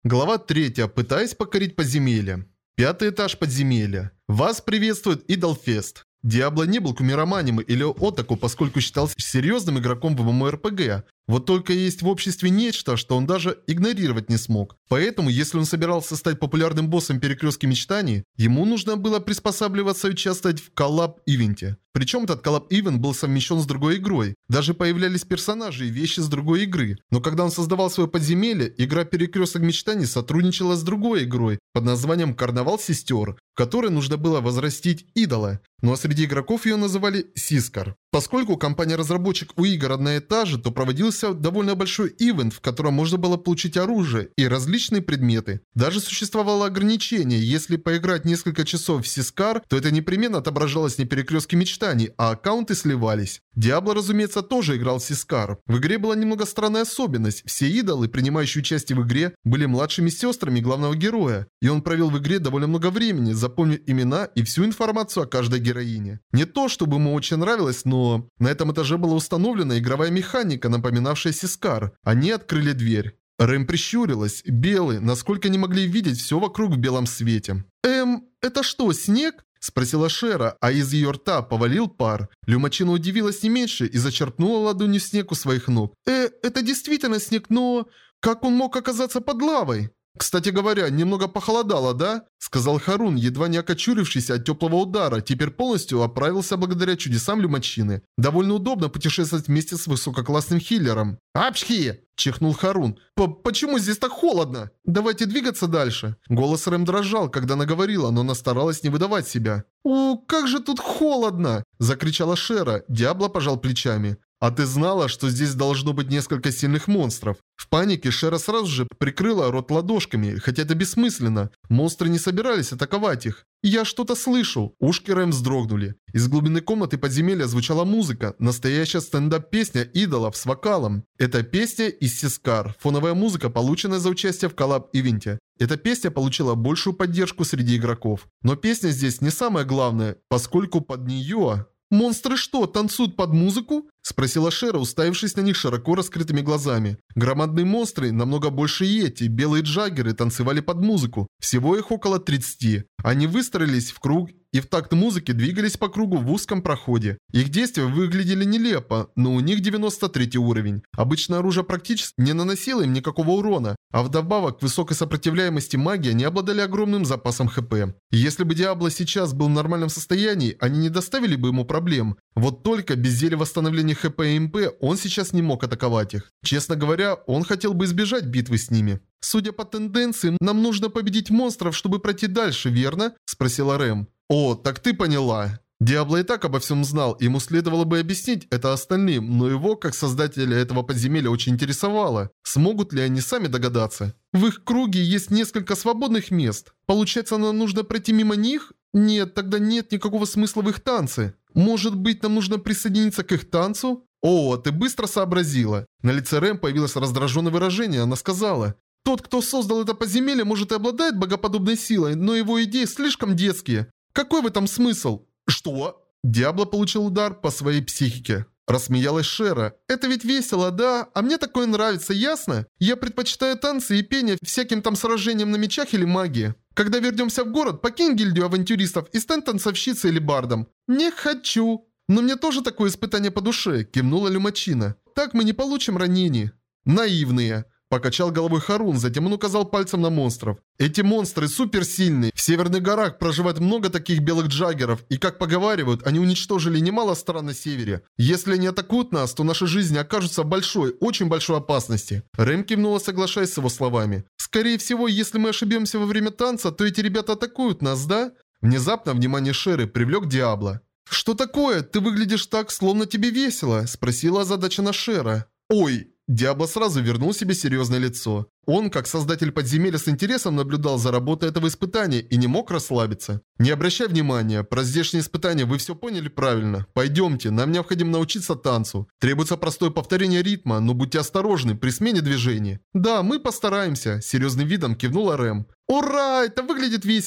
Глава 3. Пытаясь покорить подземелье. Пятый этаж подземелья. Вас приветствует Идолфест. Диабло не был кумироманием или отаку, поскольку считался серьезным игроком в ММО-РПГ. Вот только есть в обществе нечто, что он даже игнорировать не смог. Поэтому, если он собирался стать популярным боссом перекрестки мечтаний, ему нужно было приспосабливаться и участвовать в коллаб-ивенте. Причем этот коллаб-ивент был совмещен с другой игрой. Даже появлялись персонажи и вещи с другой игры. Но когда он создавал свое подземелье, игра Перекресток мечтаний сотрудничала с другой игрой под названием Карнавал сестер, в которой нужно было возрастить идола. Ну а среди игроков ее называли Сискар. Поскольку компания-разработчик у игр одноэтажа, то проводился довольно большой ивент, в котором можно было получить оружие и различные предметы. Даже существовало ограничение: если поиграть несколько часов в Сискар, то это непременно отображалось не перекрестки мечтаний, а аккаунты сливались. Диабло, разумеется, тоже играл в Сискар. В игре была немного странная особенность: все идолы, принимающие участие в игре, были младшими сестрами главного героя, и он провел в игре довольно много времени, запомнив имена и всю информацию о каждой героине. Не то, чтобы ему очень нравилось, но на этом этаже была установлена игровая механика, напоминавшая Сискар. Они открыли дверь. Рэм прищурилась. Белые, насколько они могли видеть все вокруг в белом свете. Это что, снег?» – спросила Шера, а из ее рта повалил пар. Люмачина удивилась не меньше и зачерпнула ладонью снег у своих ног. Это действительно снег, но как он мог оказаться под лавой?» «Кстати говоря, немного похолодало, да?» – сказал Харун, едва не окочурившийся от теплого удара, теперь полностью оправился благодаря чудесам Люмачины. Довольно удобно путешествовать вместе с высококлассным хиллером. «Апчхи!» – чихнул Харун. «Почему здесь так холодно? Давайте двигаться дальше». Голос Рэм дрожал, когда она говорила, но она старалась не выдавать себя. Как же тут холодно!» – закричала Шера. Диабло пожал плечами. «А ты знала, что здесь должно быть несколько сильных монстров?» В панике Шера сразу же прикрыла рот ладошками, хотя это бессмысленно. Монстры не собирались атаковать их. «Я что-то слышу!» Ушки Рэм вздрогнули. Из глубины комнаты подземелья звучала музыка. Настоящая стендап-песня идолов с вокалом. Это песня из Сискар. Фоновая музыка, полученная за участие в коллаб-ивенте. Эта песня получила большую поддержку среди игроков. Но песня здесь не самое главное, поскольку под нее... «Монстры что, танцуют под музыку?» – спросила Шера, уставившись на них широко раскрытыми глазами. Громадные монстры, намного больше йети, белые джаггеры танцевали под музыку. Всего их около 30. Они выстроились в круг и в такт музыки двигались по кругу в узком проходе. Их действия выглядели нелепо, но у них 93 уровень. Обычное оружие практически не наносило им никакого урона, а вдобавок к высокой сопротивляемости магии они обладали огромным запасом ХП. Если бы Диабло сейчас был в нормальном состоянии, они не доставили бы ему проблем. Вот только без зелья восстановления ХП и МП он сейчас не мог атаковать их. Честно говоря, он хотел бы избежать битвы с ними. «Судя по тенденциям, нам нужно победить монстров, чтобы пройти дальше, верно?» – спросила Рэм. «О, так ты поняла». Диабло и так обо всем знал, ему следовало бы объяснить это остальным, но его, как создателя этого подземелья, очень интересовало. Смогут ли они сами догадаться? «В их круге есть несколько свободных мест. Получается, нам нужно пройти мимо них? Нет, тогда нет никакого смысла в их танце. Может быть, нам нужно присоединиться к их танцу?» «О, ты быстро сообразила». На лице Рэм появилось раздраженное выражение, она сказала: «Тот, кто создал это подземелье, может и обладает богоподобной силой, но его идеи слишком детские. Какой в этом смысл?» «Что?» Диабло получил удар по своей психике. Рассмеялась Шера. «Это ведь весело, да? А мне такое нравится, ясно? Я предпочитаю танцы и пение всяким там сражениям на мечах или магии. Когда вернемся в город, покинь гильдию авантюристов и стань танцовщицей или бардом». «Не хочу». «Но мне тоже такое испытание по душе», кивнула Люмачина. «Так мы не получим ранений». «Наивные». Покачал головой Харун, затем он указал пальцем на монстров. «Эти монстры суперсильные. В северных горах проживает много таких белых джаггеров, и, как поговаривают, они уничтожили немало стран на севере. Если они атакуют нас, то наши жизни окажутся в большой, очень большой опасности». Рэм кивнула, соглашаясь с его словами. «Скорее всего, если мы ошибемся во время танца, то эти ребята атакуют нас, да?» Внезапно внимание Шеры привлек Диабло. «Что такое? Ты выглядишь так, словно тебе весело», спросила озадачена Шера. «Ой!» Диабло сразу вернул себе серьезное лицо. Он, как создатель подземелья, с интересом наблюдал за работой этого испытания и не мог расслабиться. «Не обращай внимания, про здешние испытания вы все поняли правильно. Пойдемте, нам необходимо научиться танцу. Требуется простое повторение ритма, но будьте осторожны при смене движений». «Да, мы постараемся», – серьезным видом кивнула Рэм. «Ура! Это выглядит весело!»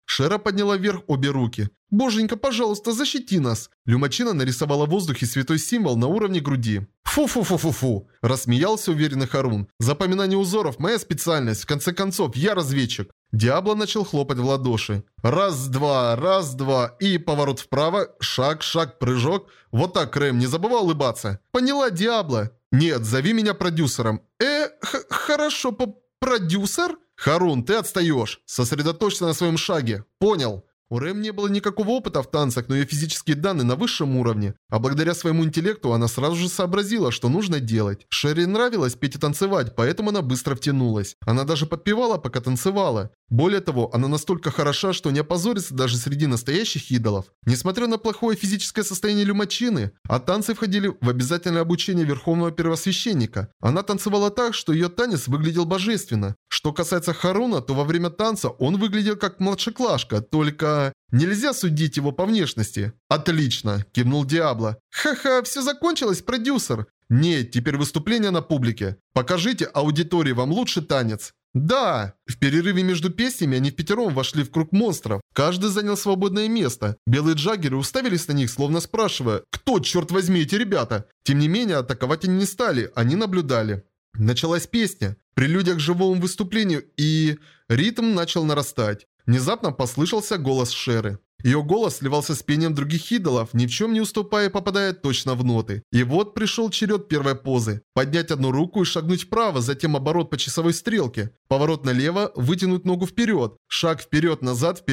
Шера подняла вверх обе руки. «Боженька, пожалуйста, защити нас!» Люмачина нарисовала в воздухе святой символ на уровне груди. «Фу-фу-фу-фу-фу!» Рассмеялся уверенный Харун. «Запоминание узоров – моя специальность. В конце концов, я разведчик». Диабло начал хлопать в ладоши. Раз-два, раз-два. И поворот вправо. Шаг-шаг, прыжок. Вот так, Рэм, не забывай улыбаться. «Поняла, Диабло». «Нет, зови меня продюсером». Хорошо, продюсер?» «Харун, ты отстаешь. Сосредоточься на своем шаге. Понял?» У Рэм не было никакого опыта в танцах, но ее физические данные на высшем уровне. А благодаря своему интеллекту она сразу же сообразила, что нужно делать. Шерри нравилось петь и танцевать, поэтому она быстро втянулась. Она даже подпевала, пока танцевала. Более того, она настолько хороша, что не опозорится даже среди настоящих идолов. Несмотря на плохое физическое состояние Люмачины, а танцы входили в обязательное обучение Верховного Первосвященника. Она танцевала так, что ее танец выглядел божественно. Что касается Харуна, то во время танца он выглядел как младшеклашка, только нельзя судить его по внешности. «Отлично!» – кивнул Диабло. «Ха-ха, все закончилось, продюсер!» «Нет, теперь выступление на публике. Покажите аудитории вам лучший танец». «Да!» В перерыве между песнями они впятером вошли в круг монстров. Каждый занял свободное место. Белые джаггеры уставились на них, словно спрашивая, кто, черт возьми, эти ребята? Тем не менее, атаковать они не стали, они наблюдали. Началась песня, прелюдия к живому выступлению, и ритм начал нарастать. Внезапно послышался голос Шеры. Ее голос сливался с пением других идолов, ни в чем не уступая и попадая точно в ноты. И вот пришел черед первой позы. Поднять одну руку и шагнуть вправо, затем оборот по часовой стрелке. Поворот налево, вытянуть ногу вперед. Шаг вперед-назад,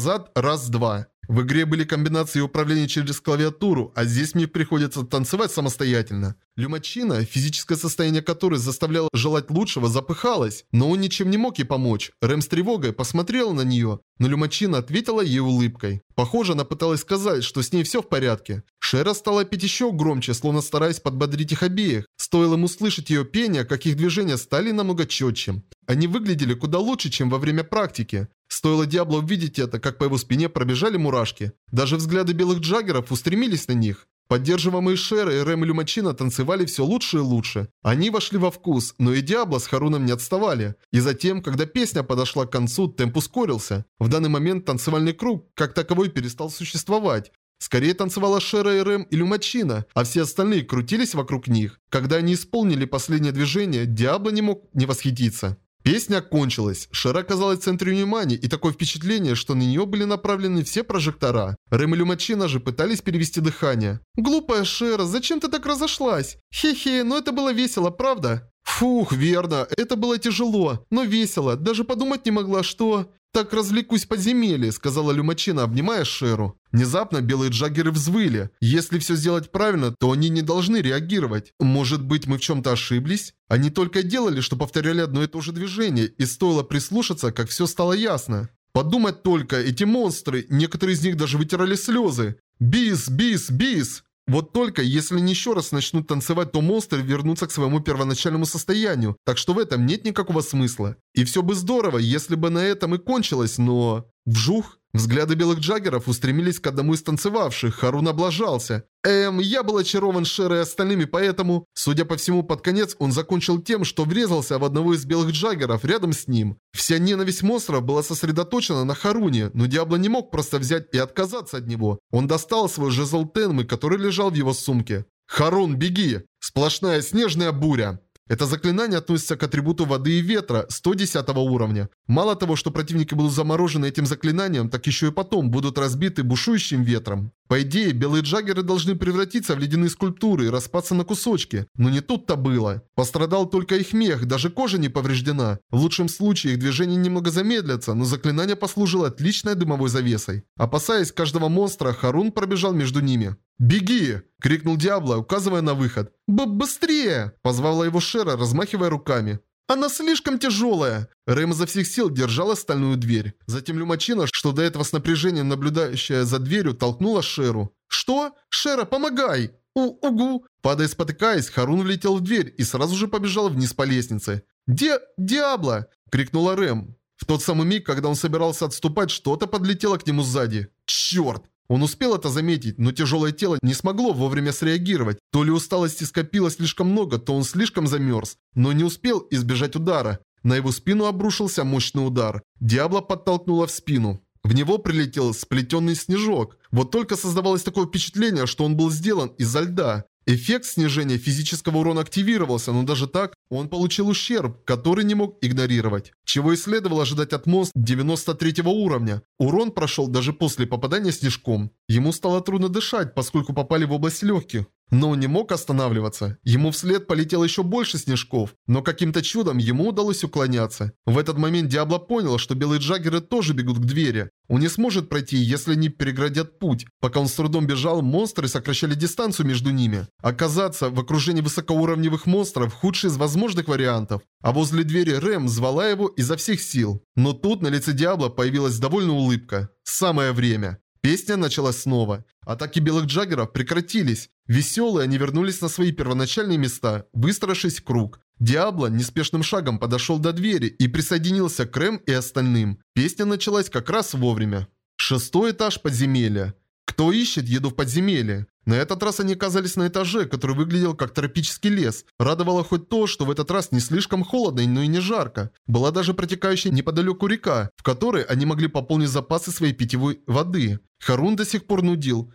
раз-два. В игре были комбинации управления через клавиатуру, а здесь мне приходится танцевать самостоятельно. Люмачина, физическое состояние которой заставляло желать лучшего, запыхалась, но он ничем не мог ей помочь. Рэм с тревогой посмотрела на нее, но Люмачина ответила ей улыбкой. Похоже, она пыталась сказать, что с ней все в порядке. Шера стала петь еще громче, словно стараясь подбодрить их обеих. Стоило им услышать ее пение, как их движения стали намного четче. Они выглядели куда лучше, чем во время практики. Стоило Диабло увидеть это, как по его спине пробежали мурашки. Даже взгляды белых джаггеров устремились на них. Поддерживаемые Шерой, Рэм и Люмачина танцевали все лучше и лучше. Они вошли во вкус, но и Диабло с Харуном не отставали. И затем, когда песня подошла к концу, темп ускорился. В данный момент танцевальный круг, как таковой, перестал существовать. Скорее танцевала Шера и Рэм и Люмачина, а все остальные крутились вокруг них. Когда они исполнили последнее движение, Диабло не мог не восхититься. Песня кончилась. Шера оказалась в центре внимания, и такое впечатление, что на нее были направлены все прожектора. Рэм и Люмачина же пытались перевести дыхание. «Глупая Шера, зачем ты так разошлась? Хе-хе, но это было весело, правда?» «Фух, верно, это было тяжело, но весело. Даже подумать не могла, что...» «Так развлекусь в подземелье», — сказала Люмачина, обнимая Шеру. Внезапно белые джаггеры взвыли. Если все сделать правильно, то они не должны реагировать. Может быть, мы в чем-то ошиблись? Они только делали, что повторяли одно и то же движение, и стоило прислушаться, как все стало ясно. Подумать только, эти монстры, некоторые из них даже вытирали слезы. Бис, бис, бис! Вот только, если они еще раз начнут танцевать, то монстры вернутся к своему первоначальному состоянию, так что в этом нет никакого смысла. И все бы здорово, если бы на этом и кончилось, но... Вжух! Взгляды белых джаггеров устремились к одному из танцевавших, Харун облажался. Я был очарован Шерой и остальными, поэтому... Судя по всему, под конец он закончил тем, что врезался в одного из белых джаггеров рядом с ним. Вся ненависть монстров была сосредоточена на Харуне, но Диабло не мог просто взять и отказаться от него. Он достал свой жезл Тенмы, который лежал в его сумке. «Харун, беги! Сплошная снежная буря!» Это заклинание относится к атрибуту воды и ветра 110 уровня. Мало того, что противники будут заморожены этим заклинанием, так еще и потом будут разбиты бушующим ветром. По идее, белые джаггеры должны превратиться в ледяные скульптуры и распаться на кусочки. Но не тут-то было. Пострадал только их мех, даже кожа не повреждена. В лучшем случае их движения немного замедлятся, но заклинание послужило отличной дымовой завесой. Опасаясь каждого монстра, Харун пробежал между ними. «Беги!» – крикнул Диабло, указывая на выход. «Быстрее!» – позвала его Шера, размахивая руками. «Она слишком тяжелая!» Рэм изо всех сил держала стальную дверь. Затем Люмачина, что до этого с напряжением наблюдающая за дверью, толкнула Шеру. «Что? Шера, помогай!» «Угу!» Падая спотыкаясь, Харун влетел в дверь и сразу же побежал вниз по лестнице. «Диабло!» – крикнула Рэм. В тот самый миг, когда он собирался отступать, что-то подлетело к нему сзади. «Черт!» Он успел это заметить, но тяжелое тело не смогло вовремя среагировать. То ли усталости скопилось слишком много, то он слишком замерз. Но не успел избежать удара. На его спину обрушился мощный удар. Диабло подтолкнула в спину. В него прилетел сплетенный снежок. Вот только создавалось такое впечатление, что он был сделан из-за льда. Эффект снижения физического урона активировался, но даже так он получил ущерб, который не мог игнорировать. Чего и следовало ожидать от монстра 93 уровня. Урон прошел даже после попадания снежком. Ему стало трудно дышать, поскольку попали в область легких. Но он не мог останавливаться. Ему вслед полетело еще больше снежков, но каким-то чудом ему удалось уклоняться. В этот момент Диабло понял, что белые джаггеры тоже бегут к двери. Он не сможет пройти, если они переградят путь. Пока он с трудом бежал, монстры сокращали дистанцию между ними. Оказаться в окружении высокоуровневых монстров – худший из возможных вариантов. А возле двери Рэм звала его изо всех сил. Но тут на лице Диабло появилась довольная улыбка. Самое время. Песня началась снова. Атаки белых джаггеров прекратились. Веселые они вернулись на свои первоначальные места, выстроившись в круг. Диабло неспешным шагом подошел до двери и присоединился к Рэм и остальным. Песня началась как раз вовремя. 6-й этаж подземелья. Кто ищет еду в подземелье? На этот раз они оказались на этаже, который выглядел как тропический лес. Радовало хоть то, что в этот раз не слишком холодно, но и не жарко. Была даже протекающая неподалеку река, в которой они могли пополнить запасы своей питьевой воды. Харун до сих пор нудил.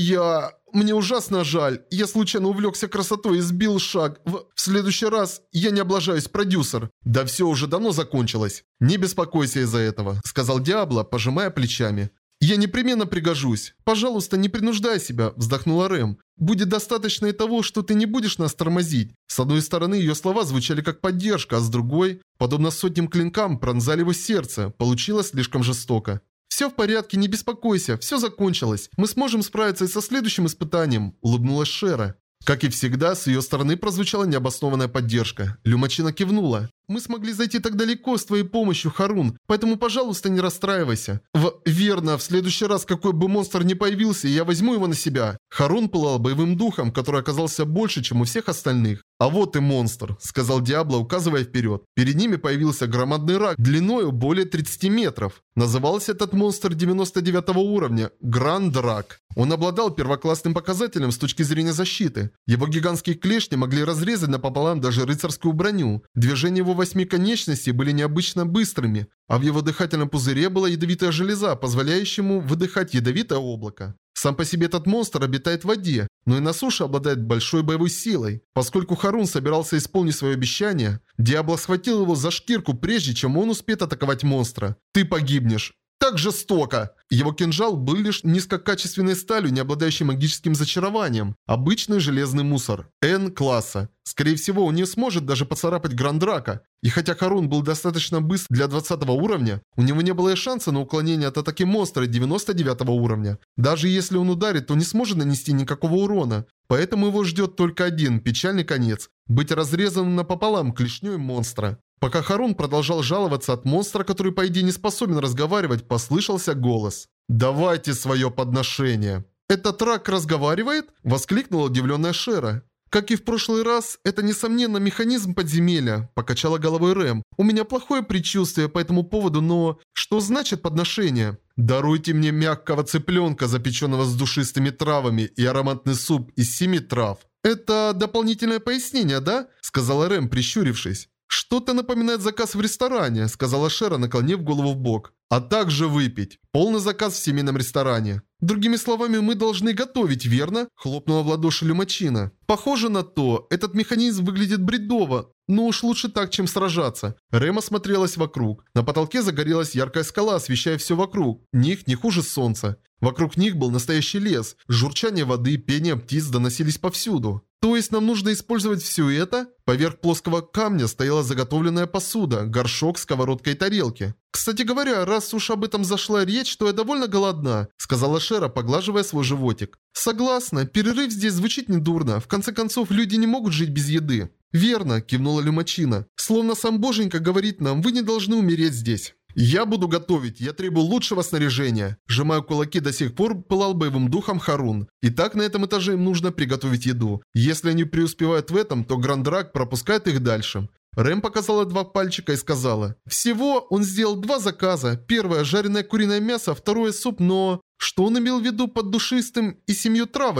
Мне ужасно жаль. Я случайно увлекся красотой и сбил шаг. В следующий раз я не облажаюсь, продюсер. Да все уже давно закончилось. Не беспокойся из-за этого, сказал Диабло, пожимая плечами. «Я непременно пригожусь. Пожалуйста, не принуждай себя», – вздохнула Рэм. «Будет достаточно и того, что ты не будешь нас тормозить». С одной стороны, ее слова звучали как поддержка, а с другой, подобно сотням клинкам, пронзали его сердце. Получилось слишком жестоко. «Все в порядке, не беспокойся, все закончилось. Мы сможем справиться и со следующим испытанием», – улыбнулась Шера. Как и всегда, с ее стороны прозвучала необоснованная поддержка. Люмачина кивнула. «Мы смогли зайти так далеко с твоей помощью, Харун, поэтому, пожалуйста, не расстраивайся». Верно, в следующий раз, какой бы монстр ни появился, я возьму его на себя». Харун пылал боевым духом, который оказался больше, чем у всех остальных. «А вот и монстр», — сказал Диабло, указывая вперед. Перед ними появился громадный рак, длиною более 30 метров. Назывался этот монстр 99 уровня – Гранд-Рак. Он обладал первоклассным показателем с точки зрения защиты. Его гигантские клешни могли разрезать напополам даже рыцарскую броню. Движения его 8 конечностей были необычно быстрыми, а в его дыхательном пузыре была ядовитая железа, позволяющая ему выдыхать ядовитое облако. Сам по себе этот монстр обитает в воде, но и на суше обладает большой боевой силой. Поскольку Харун собирался исполнить свое обещание, Диабло схватил его за шкирку, прежде чем он успеет атаковать монстра. «Ты погибнешь!» Так жестоко! Его кинжал был лишь низкокачественной сталью, не обладающей магическим зачарованием. Обычный железный мусор. N-класса. Скорее всего, он не сможет даже поцарапать Грандрака. И хотя Харун был достаточно быстр для 20 уровня, у него не было и шанса на уклонение от атаки монстра 99 уровня. Даже если он ударит, то не сможет нанести никакого урона. Поэтому его ждет только один печальный конец – быть разрезанным напополам клешней монстра. Пока Харун продолжал жаловаться от монстра, который по идее не способен разговаривать, послышался голос. «Давайте свое подношение». «Этот рак разговаривает?» – воскликнула удивленная Шера. «Как и в прошлый раз, это, несомненно, механизм подземелья», – покачала головой Рэм. «У меня плохое предчувствие по этому поводу, но что значит подношение?» «Даруйте мне мягкого цыпленка, запеченного с душистыми травами, и ароматный суп из 7 трав». «Это дополнительное пояснение, да?» – сказала Рэм, прищурившись. «Что-то напоминает заказ в ресторане», — сказала Шера, наклонив голову в бок. «А также выпить. Полный заказ в семейном ресторане». «Другими словами, мы должны готовить, верно?» — хлопнула в ладоши Люмачина. «Похоже на то. Этот механизм выглядит бредово. Но уж лучше так, чем сражаться». Рэм осмотрелась вокруг. На потолке загорелась яркая скала, освещая все вокруг. Них не хуже солнца. Вокруг них был настоящий лес. Журчание воды, пение птиц доносились повсюду. «То есть нам нужно использовать все это?» Поверх плоского камня стояла заготовленная посуда, горшок, сковородка и тарелки. «Кстати говоря, раз уж об этом зашла речь, то я довольно голодна», сказала Шера, поглаживая свой животик. «Согласна, перерыв здесь звучит недурно. В конце концов, люди не могут жить без еды». «Верно», кивнула Люмачина. «Словно сам Боженька говорит нам, вы не должны умереть здесь». «Я буду готовить, я требую лучшего снаряжения». Сжимая кулаки, до сих пор пылал боевым духом Харун. Итак, на этом этаже им нужно приготовить еду. Если они преуспевают в этом, то Грандрак пропускает их дальше. Рэм показала 2 пальчика и сказала. Всего он сделал 2 заказа. Первое – жареное куриное мясо, второе – суп, но... Что он имел в виду под душистым и 7 травами?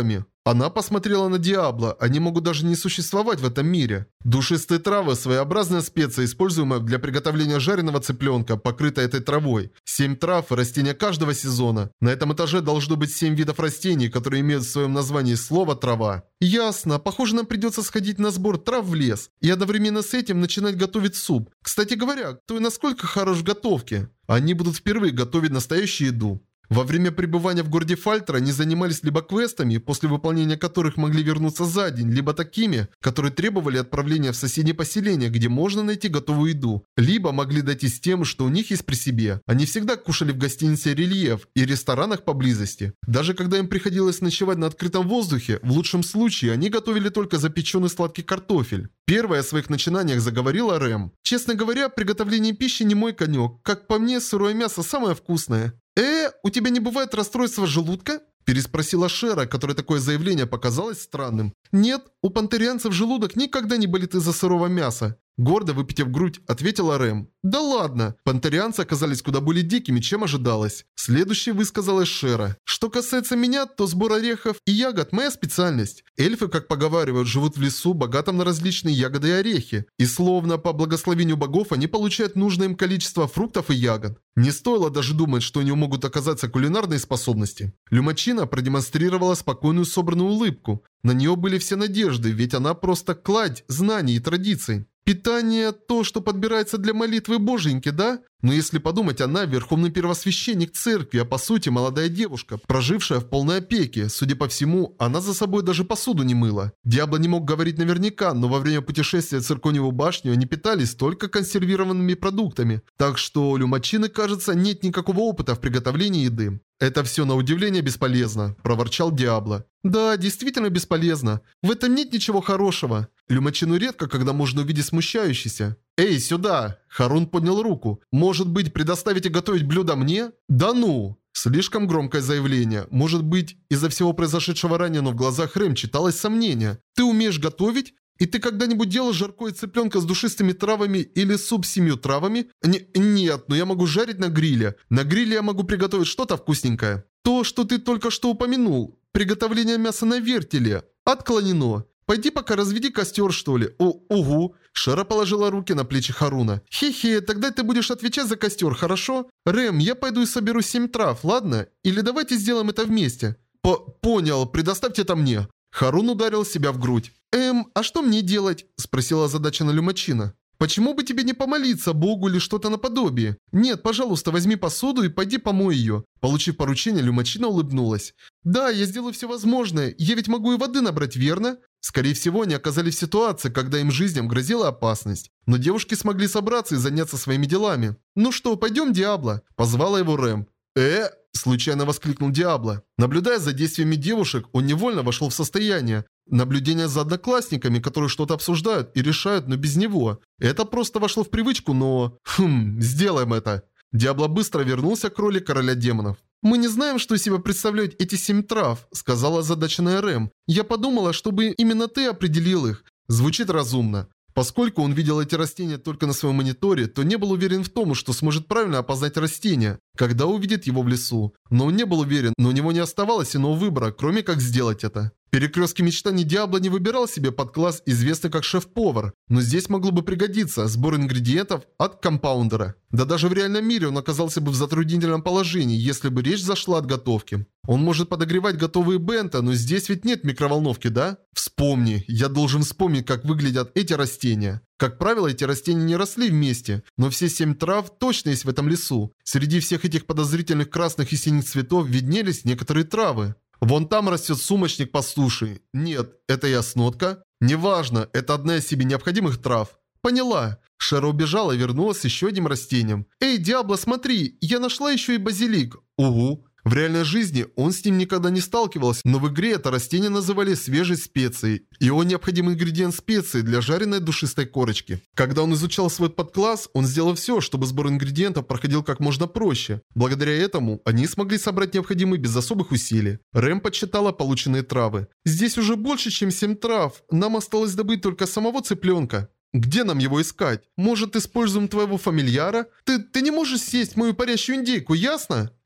Она посмотрела на Диабло, они могут даже не существовать в этом мире. Душистые травы – своеобразная специя, используемая для приготовления жареного цыпленка, покрытая этой травой. 7 трав – растения каждого сезона. На этом этаже должно быть 7 видов растений, которые имеют в своем названии слово «трава». Ясно, похоже, нам придется сходить на сбор трав в лес и одновременно с этим начинать готовить суп. Кстати говоря, кто и насколько хорош в готовке? Они будут впервые готовить настоящую еду. Во время пребывания в городе Фальтра они занимались либо квестами, после выполнения которых могли вернуться за день, либо такими, которые требовали отправления в соседнее поселение, где можно найти готовую еду, либо могли дойти с тем, что у них есть при себе. Они всегда кушали в гостинице «Рельеф» и ресторанах поблизости. Даже когда им приходилось ночевать на открытом воздухе, в лучшем случае они готовили только запеченный сладкий картофель. Первая о своих начинаниях заговорила Рэм. Честно говоря, приготовление пищи не мой конек. Как по мне, сырое мясо самое вкусное. У тебя не бывает расстройства желудка? Переспросила Шера, которой такое заявление показалось странным. Нет, у пантерианцев желудок никогда не болит из-за сырого мяса. Гордо выпитив грудь, ответила Рэм. Да ладно, пантерианцы оказались куда более дикими, чем ожидалось. Следующей высказалась Шера. Что касается меня, то сбор орехов и ягод – моя специальность. Эльфы, как поговаривают, живут в лесу, богатом на различные ягоды и орехи. И словно по благословению богов они получают нужное им количество фруктов и ягод. Не стоило даже думать, что у него могут оказаться кулинарные способности. Люмачина продемонстрировала спокойную собранную улыбку. На нее были все надежды, ведь она просто кладь знаний и традиций. Питание – то, что подбирается для молитвы боженьки, да? Но если подумать, она – верховный первосвященник церкви, а по сути молодая девушка, прожившая в полной опеке. Судя по всему, она за собой даже посуду не мыла. Диабло не мог говорить наверняка, но во время путешествия в Циркониеву башню они питались только консервированными продуктами. Так что у Люмачины, кажется, нет никакого опыта в приготовлении еды. «Это все на удивление бесполезно», – проворчал Диабло. «Да, действительно бесполезно. В этом нет ничего хорошего. Люмачину редко, когда можно увидеть смущающийся». «Эй, сюда!» – Харун поднял руку. «Может быть, предоставите готовить блюдо мне?» «Да ну!» Слишком громкое заявление. Может быть, из-за всего произошедшего ранее, но в глазах Рэм читалось сомнение. «Ты умеешь готовить? И ты когда-нибудь делал жаркое цыпленка с душистыми травами или суп с 7 травами? Нет, но я могу жарить на гриле. На гриле я могу приготовить что-то вкусненькое. То, что ты только что упомянул. Приготовление мяса на вертеле. Отклонено. Пойди пока разведи костер, что ли. Угу. Шера положила руки на плечи Харуна. Хе-хе, тогда ты будешь отвечать за костер, хорошо? Рэм, я пойду и соберу 7 трав, ладно? Или давайте сделаем это вместе. Понял, предоставьте это мне. Харун ударил себя в грудь. А что мне делать?» – спросила озадаченная Люмачина. «Почему бы тебе не помолиться Богу или что-то наподобие? Нет, пожалуйста, возьми посуду и пойди помой ее». Получив поручение, Люмачина улыбнулась. «Да, я сделаю все возможное. Я ведь могу и воды набрать, верно?» Скорее всего, они оказались в ситуации, когда им жизням грозила опасность. Но девушки смогли собраться и заняться своими делами. «Ну что, пойдем, Диабло?» – позвала его Рэм. Случайно воскликнул Диабло. Наблюдая за действиями девушек, он невольно вошел в состояние. Наблюдение за одноклассниками, которые что-то обсуждают и решают, но без него. Это просто вошло в привычку, но... сделаем это. Диабло быстро вернулся к роли короля демонов. «Мы не знаем, что из себя представляют эти 7 трав», — сказала озадаченная Рэм. «Я подумала, чтобы именно ты определил их». Звучит разумно. Поскольку он видел эти растения только на своем мониторе, то не был уверен в том, что сможет правильно опознать растение, когда увидит его в лесу. Но он не был уверен, но у него не оставалось иного выбора, кроме как сделать это. В перекрестке мечтаний Диабло не выбирал себе подкласс, известный как шеф-повар, но здесь могло бы пригодиться сбор ингредиентов от компаундера. Да даже в реальном мире он оказался бы в затруднительном положении, если бы речь зашла от готовки. Он может подогревать готовые бенто, но здесь ведь нет микроволновки, да? Вспомни, я должен вспомнить, как выглядят эти растения. Как правило, эти растения не росли вместе, но все 7 трав точно есть в этом лесу. Среди всех этих подозрительных красных и синих цветов виднелись некоторые травы. Вон там растет сумочник пастуший. Нет, это яснотка. Неважно, это одна из себе необходимых трав. Поняла. Шера убежала и вернулась с еще одним растением. Эй, Диабло, смотри, я нашла еще и базилик. Угу. В реальной жизни он с ним никогда не сталкивался, но в игре это растение называли свежей специей. И он необходимый ингредиент специи для жареной душистой корочки. Когда он изучал свой подкласс, он сделал все, чтобы сбор ингредиентов проходил как можно проще. Благодаря этому они смогли собрать необходимые без особых усилий. Рэм подсчитала полученные травы. Здесь уже больше, чем 7 трав. Нам осталось добыть только самого цыпленка. Где нам его искать? Может, используем твоего фамильяра? Ты не можешь съесть мою парящую индейку, ясно?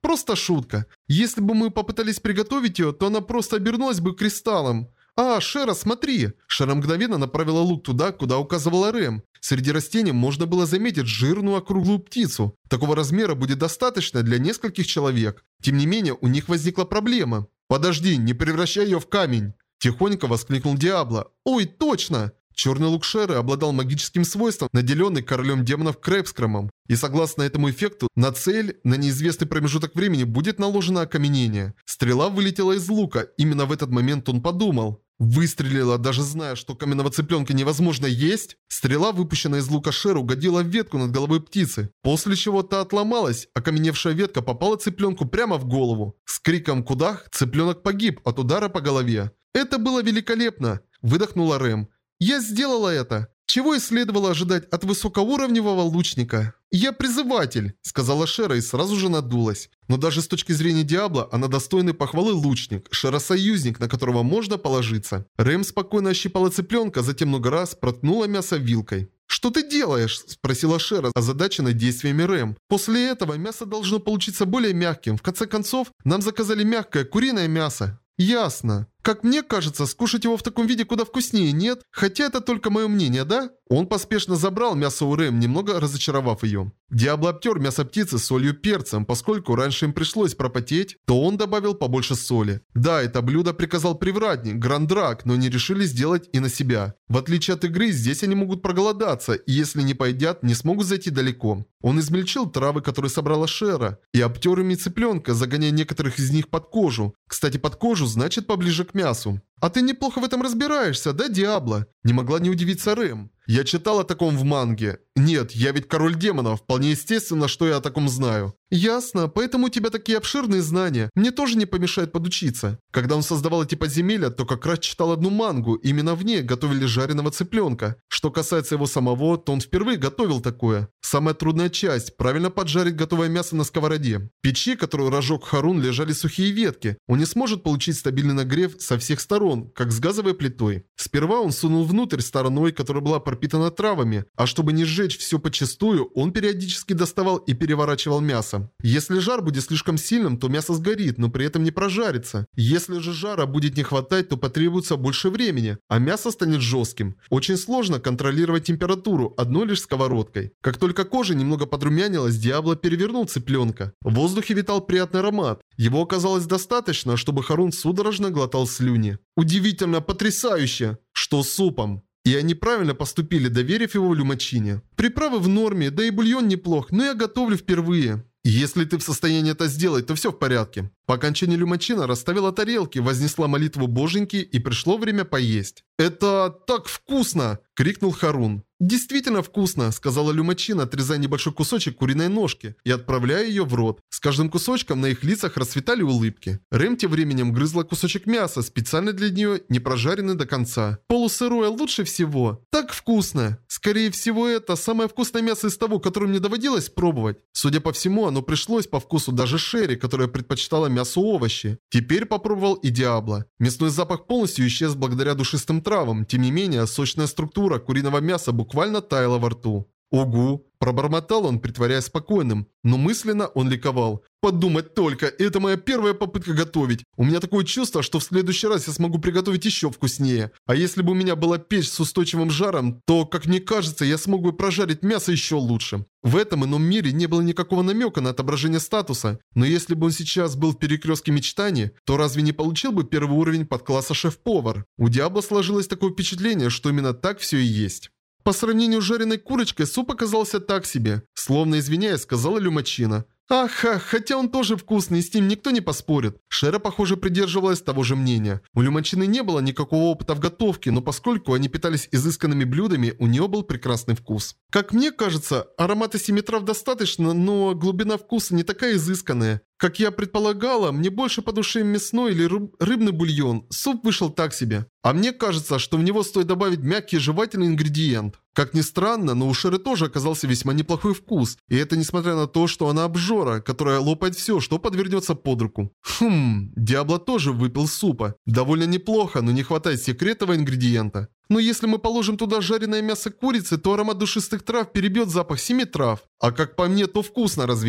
просто шутка. Если бы мы попытались приготовить ее, то она просто обернулась бы кристаллом. «А, Шера, смотри!» Шера мгновенно направила лук туда, куда указывала Рэм. Среди растений можно было заметить жирную округлую птицу. Такого размера будет достаточно для нескольких человек. Тем не менее, у них возникла проблема. «Подожди, не превращай ее в камень!» Тихонько воскликнул Диабло. «Ой, точно!» Черный лук Шеры обладал магическим свойством, наделенный королем демонов Крэпскромом. И согласно этому эффекту, на цель на неизвестный промежуток времени будет наложено окаменение. Стрела вылетела из лука. Именно в этот момент он подумал. Выстрелила, даже зная, что каменного цыпленка невозможно есть. Стрела, выпущенная из лука Шеры, угодила в ветку над головой птицы. После чего та отломалась, окаменевшая ветка попала цыпленку прямо в голову. С криком «Кудах!» цыпленок погиб от удара по голове. «Это было великолепно!» – выдохнула Рэм. «Я сделала это! Чего и следовало ожидать от высокоуровневого лучника?» «Я призыватель», — сказала Шера и сразу же надулась. Но даже с точки зрения Диабло, она достойный похвалы лучник. Шера союзник, на которого можно положиться. Рэм спокойно ощипала цыпленка, затем много раз проткнула мясо вилкой. «Что ты делаешь?» – спросила Шера, озадаченная действиями Рэм. «После этого мясо должно получиться более мягким. В конце концов, нам заказали мягкое куриное мясо». «Ясно. Как мне кажется, скушать его в таком виде куда вкуснее, нет? Хотя это только мое мнение, да?» Он поспешно забрал мясо у Рэм, немного разочаровав ее. Диабло обтер мясо птицы солью и перцем. Поскольку раньше им пришлось пропотеть, то он добавил побольше соли. Да, это блюдо приказал привратник, Грандрак, но они решили сделать и на себя. В отличие от игры, здесь они могут проголодаться, и если не поедят, не смогут зайти далеко. Он измельчил травы, которые собрала Шера, и обтер ими цыпленка, загоняя некоторых из них под кожу. Кстати, под кожу значит поближе к мясу. «А ты неплохо в этом разбираешься, да, Диабло?» Не могла не удивиться Рэм. «Я читал о таком в манге. Нет, я ведь король демонов, вполне естественно, что я о таком знаю». «Ясно, поэтому у тебя такие обширные знания. Мне тоже не помешает подучиться». Когда он создавал эти подземелья, то как раз читал одну мангу, именно в ней готовили жареного цыпленка. Что касается его самого, то он впервые готовил такое. Самая трудная часть – правильно поджарить готовое мясо на сковороде. В печи, которую разжег Харун, лежали сухие ветки. Он не сможет получить стабильный нагрев со всех сторон, как с газовой плитой. Сперва он сунул внутрь стороной, которая была пропитана травами, а чтобы не сжечь все подчистую, он периодически доставал и переворачивал мясо. Если жар будет слишком сильным, то мясо сгорит, но при этом не прожарится. Если же жара будет не хватать, то потребуется больше времени, а мясо станет жестким. Очень сложно контролировать температуру одной лишь сковородкой. Как только кожа немного подрумянилась, Диабло перевернул цыпленка. В воздухе витал приятный аромат. Его оказалось достаточно, чтобы Харун судорожно глотал слюни. Удивительно, потрясающе! Что с супом? И они правильно поступили, доверив его Люмачине. Приправы в норме, да и бульон неплох, но я готовлю впервые. Если ты в состоянии это сделать, то все в порядке. По окончании Люмачина расставила тарелки, вознесла молитву боженьки и пришло время поесть. «Это так вкусно!» – крикнул Харун. «Действительно вкусно!» – сказала Люмачина, отрезая небольшой кусочек куриной ножки и отправляя ее в рот. С каждым кусочком на их лицах расцветали улыбки. Рэм тем временем грызла кусочек мяса, специально для нее, не прожаренный до конца. «Полусырое лучше всего!» «Так вкусно!» Скорее всего, это самое вкусное мясо из того, которое мне доводилось пробовать. Судя по всему, оно пришлось по вкусу даже Шерри, которая предпочитала мясо-овощи. Теперь попробовал и Диабло. Мясной запах полностью исчез благодаря душистым травам. Тем не менее, сочная структура куриного мяса буквально таяла во рту. «Угу!» – пробормотал он, притворяясь спокойным. Но мысленно он ликовал. «Подумать только, это моя первая попытка готовить. У меня такое чувство, что в следующий раз я смогу приготовить еще вкуснее. А если бы у меня была печь с устойчивым жаром, то, как мне кажется, я смог бы прожарить мясо еще лучше». В этом ином мире не было никакого намека на отображение статуса. Но если бы он сейчас был в перекрестке мечтаний, то разве не получил бы первый уровень подкласса шеф-повар? У Диабло сложилось такое впечатление, что именно так все и есть. По сравнению с жареной курочкой, суп оказался так себе. Словно извиняясь, сказала Люмачина. Ага, хотя он тоже вкусный, и с ним никто не поспорит. Шера, похоже, придерживалась того же мнения. У Люмачины не было никакого опыта в готовке, но поскольку они питались изысканными блюдами, у нее был прекрасный вкус. Как мне кажется, аромата 7 трав достаточно, но глубина вкуса не такая изысканная. Как я предполагала, мне больше по душе мясной или рыбный бульон. Суп вышел так себе. А мне кажется, что в него стоит добавить мягкий жевательный ингредиент. Как ни странно, но у Шеры тоже оказался весьма неплохой вкус. И это несмотря на то, что она обжора, которая лопает все, что подвернется под руку. Диабло тоже выпил супа. Довольно неплохо, но не хватает секретного ингредиента. Но если мы положим туда жареное мясо курицы, то аромат душистых трав перебьет запах 7 трав. А как по мне, то вкусно, разве нет?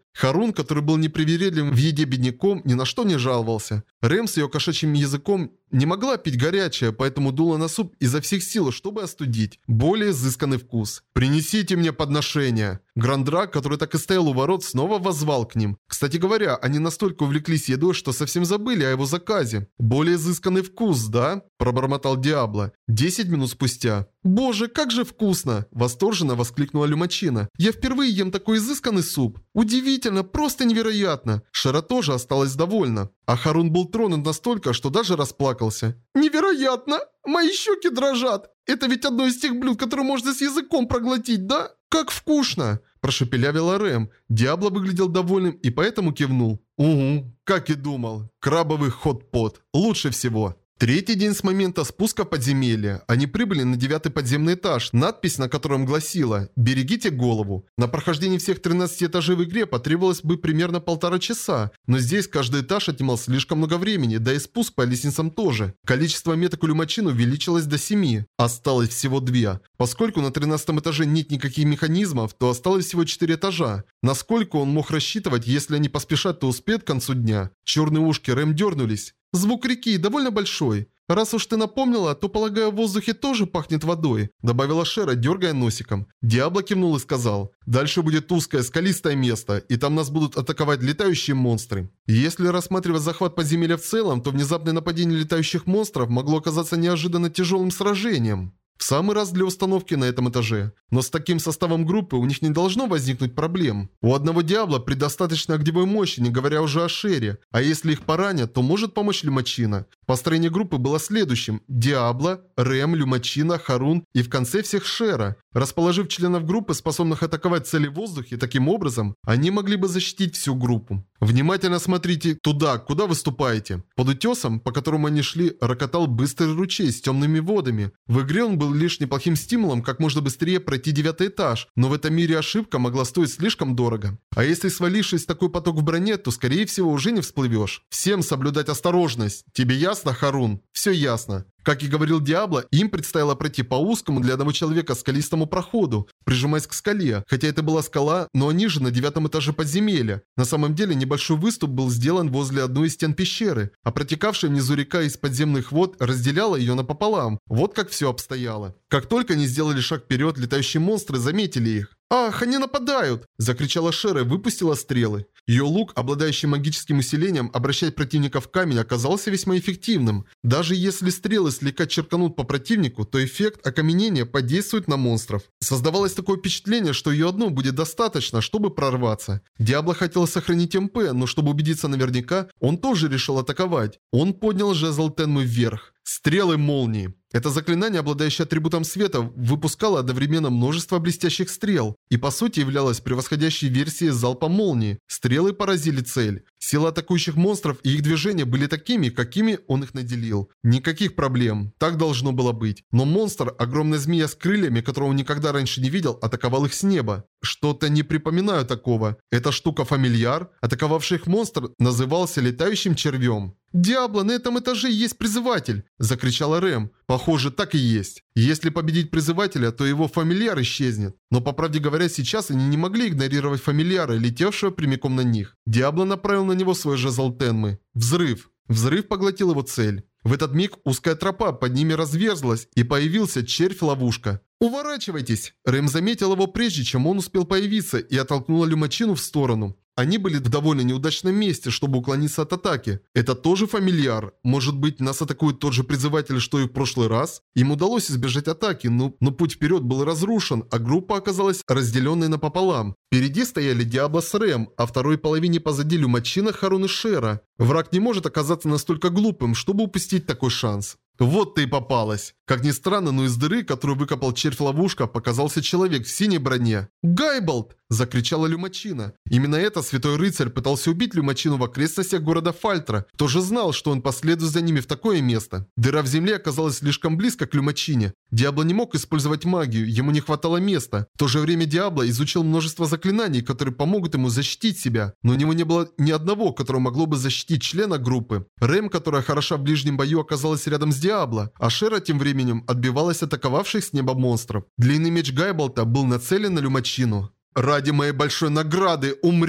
Харун, который был непривередливым в еде бедняком, ни на что не жаловался. Рэм с ее кошачьим языком не могла пить горячее, поэтому дула на суп изо всех сил, чтобы остудить. Более изысканный вкус. «Принесите мне подношение». Грандрак, который так и стоял у ворот, снова воззвал к ним. Кстати говоря, они настолько увлеклись едой, что совсем забыли о его заказе. «Более изысканный вкус, да?» – пробормотал Диабло. 10 минут спустя. «Боже, как же вкусно!» – восторженно воскликнула Люмачина. «Я впервые ем такой изысканный суп. Удивительно, просто невероятно!» Шера тоже осталась довольна. А Харун был тронут настолько, что даже расплакался. «Невероятно! Мои щеки дрожат! Это ведь одно из тех блюд, которые можно с языком проглотить, да? Как вкусно!» Прошепелявила Рэм. Диабло выглядел довольным и поэтому кивнул. «Угу, как и думал. Крабовый хот-пот. Лучше всего». Третий день с момента спуска в подземелье. Они прибыли на 9-й подземный этаж, надпись на котором гласила «Берегите голову». На прохождение всех 13 этажей в игре потребовалось бы примерно 1,5 часа, но здесь каждый этаж отнимал слишком много времени, да и спуск по лестницам тоже. Количество меток у Люмачина увеличилось до 7, осталось всего 2. Поскольку на 13 этаже нет никаких механизмов, то осталось всего 4 этажа. Насколько он мог рассчитывать, если они поспешат, то успеют к концу дня? Черные ушки Рэм дернулись. «Звук реки довольно большой. Раз уж ты напомнила, то, полагаю, в воздухе тоже пахнет водой», добавила Шера, дергая носиком. Диабло кивнул и сказал: «Дальше будет узкое, скалистое место, и там нас будут атаковать летающие монстры». Если рассматривать захват подземелья в целом, то внезапное нападение летающих монстров могло оказаться неожиданно тяжелым сражением. В самый раз для установки на этом этаже. Но с таким составом группы у них не должно возникнуть проблем. У одного Диабло предостаточно огневой мощи, не говоря уже о Шере. А если их поранят, то может помочь Люмачина. Построение группы было следующим: Диабло, Рэм, Люмачина, Харун и в конце всех Шера. Расположив членов группы, способных атаковать цели в воздухе, таким образом, они могли бы защитить всю группу. Внимательно смотрите туда, куда выступаете. Под утесом, по которому они шли, рокотал быстрый ручей с темными водами. В игре он был лишь неплохим стимулом, как можно быстрее пройти 9-й этаж, но в этом мире ошибка могла стоить слишком дорого. А если свалившись в такой поток в броне, то скорее всего уже не всплывешь. Всем соблюдать осторожность. Тебе ясно, Харун? Все ясно. Как и говорил Диабло, им предстояло пройти по узкому для одного человека скалистому проходу, прижимаясь к скале. Хотя это была скала, но они же на 9-м этаже подземелья. На самом деле небольшой выступ был сделан возле одной из стен пещеры, а протекавшая внизу река из подземных вод разделяла ее напополам. Вот как все обстояло. Как только они сделали шаг вперед, летающие монстры заметили их. «Ах, они нападают!» – закричала Шера и выпустила стрелы. Ее лук, обладающий магическим усилением, обращать противника в камень, оказался весьма эффективным. Даже если стрелы слегка черканут по противнику, то эффект окаменения подействует на монстров. Создавалось такое впечатление, что ее одно будет достаточно, чтобы прорваться. Диабло хотел сохранить МП, но чтобы убедиться наверняка, он тоже решил атаковать. Он поднял жезл Тенмы вверх. Стрелы молнии. Это заклинание, обладающее атрибутом света, выпускало одновременно множество блестящих стрел и по сути являлось превосходящей версией залпа молнии. Стрелы поразили цель. Сила атакующих монстров и их движения были такими, какими он их наделил. Никаких проблем. Так должно было быть. Но монстр, огромная змея с крыльями, которого он никогда раньше не видел, атаковал их с неба. Что-то не припоминаю такого. Эта штука фамильяр, атаковавший их монстр, назывался летающим червем. «Диабло, на этом этаже есть призыватель!» – закричала Рэм. Похоже, так и есть. Если победить призывателя, то его фамильяр исчезнет. Но по правде говоря, сейчас они не могли игнорировать фамильяра, летевшего прямиком на них. Диабло направил на него свой жезл Тенмы. Взрыв. Взрыв поглотил его цель. В этот миг узкая тропа под ними разверзлась, и появился червь-ловушка. «Уворачивайтесь!» Рэм заметил его прежде, чем он успел появиться, и оттолкнула Люмачину в сторону. Они были в довольно неудачном месте, чтобы уклониться от атаки. Это тоже фамильяр. Может быть, нас атакует тот же призыватель, что и в прошлый раз? Им удалось избежать атаки, но путь вперед был разрушен, а группа оказалась разделенной напополам. Впереди стояли Диабло с Рэм, а второй половине позади Люмачина, Харун и Шера. Враг не может оказаться настолько глупым, чтобы упустить такой шанс. Вот ты и попалась. Как ни странно, но из дыры, которую выкопал червь-ловушка, показался человек в синей броне. «Гайболт!» – закричала Люмачина. Именно это святой рыцарь пытался убить Люмачину в окрестностях города Фальтра. Кто же знал, что он последует за ними в такое место? Дыра в земле оказалась слишком близко к Люмачине. Диабло не мог использовать магию, ему не хватало места. В то же время Диабло изучил множество заклинаний, которые помогут ему защитить себя. Но у него не было ни одного, которое могло бы защитить члена группы. Рэм, которая хороша в ближнем бою, оказалась рядом с Диабло, а Шера тем временем отбивалась от атаковавших с неба монстров. Длинный меч Гайболта был нацелен на Люмачину. «Ради моей большой награды умри!»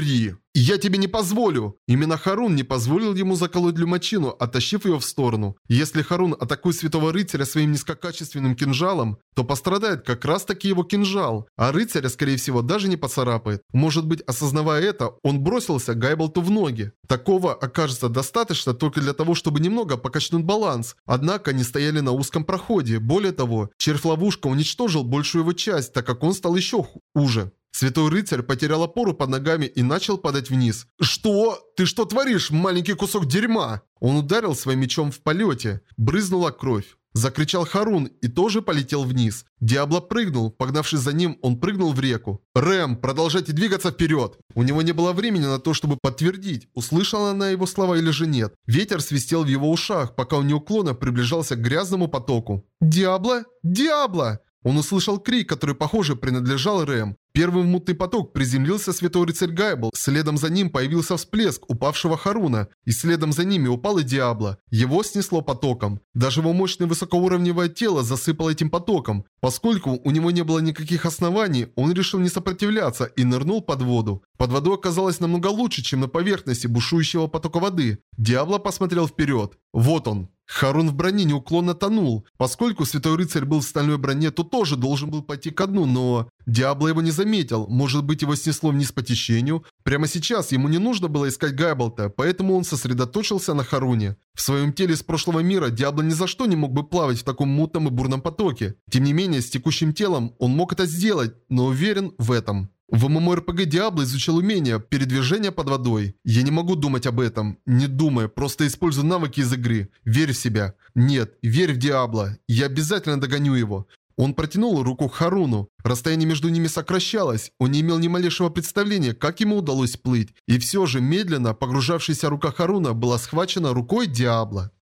«Я тебе не позволю!» Именно Харун не позволил ему заколоть Люмачину, оттащив ее в сторону. Если Харун атакует святого рыцаря своим низкокачественным кинжалом, то пострадает как раз таки его кинжал, а рыцаря, скорее всего, даже не поцарапает. Может быть, осознавая это, он бросился Гайболту в ноги. Такого окажется достаточно только для того, чтобы немного покачнуть баланс. Однако они стояли на узком проходе. Более того, червь-ловушка уничтожил большую его часть, так как он стал еще уже. Святой рыцарь потерял опору под ногами и начал падать вниз. «Что? Ты что творишь, маленький кусок дерьма?» Он ударил своим мечом в полете. Брызнула кровь. Закричал Харун и тоже полетел вниз. Диабло прыгнул. Погнавшись за ним, он прыгнул в реку. «Рэм, продолжайте двигаться вперед!» У него не было времени на то, чтобы подтвердить, услышала она его слова или же нет. Ветер свистел в его ушах, пока он неуклонно приближался к грязному потоку. «Диабло? Диабло!» Он услышал крик, который, похоже, принадлежал Рэм. Первый мутный поток приземлился святой рыцарь Гайбол, следом за ним появился всплеск упавшего Харуна, и следом за ними упал и Диабло. Его снесло потоком. Даже его мощное высокоуровневое тело засыпало этим потоком. Поскольку у него не было никаких оснований, он решил не сопротивляться и нырнул под воду. Под водой оказалось намного лучше, чем на поверхности бушующего потока воды. Диабло посмотрел вперед. Вот он. Харун в броне неуклонно тонул. Поскольку святой рыцарь был в стальной броне, то тоже должен был пойти ко дну, но... Диабло его не заметил. Может быть, его снесло вниз по течению? Прямо сейчас ему не нужно было искать Гайболта, поэтому он сосредоточился на Харуне. В своем теле из прошлого мира Диабло ни за что не мог бы плавать в таком мутном и бурном потоке. Тем не менее, с текущим телом он мог это сделать, но уверен в этом. В MMORPG Диабло изучил умение передвижения под водой. Я не могу думать об этом. Не думай, просто используй навыки из игры. Верь в себя. Нет, верь в Диабло. Я обязательно догоню его. Он протянул руку к Харуну. Расстояние между ними сокращалось. Он не имел ни малейшего представления, как ему удалось плыть. И все же медленно погружавшаяся рука Харуна была схвачена рукой Диабло.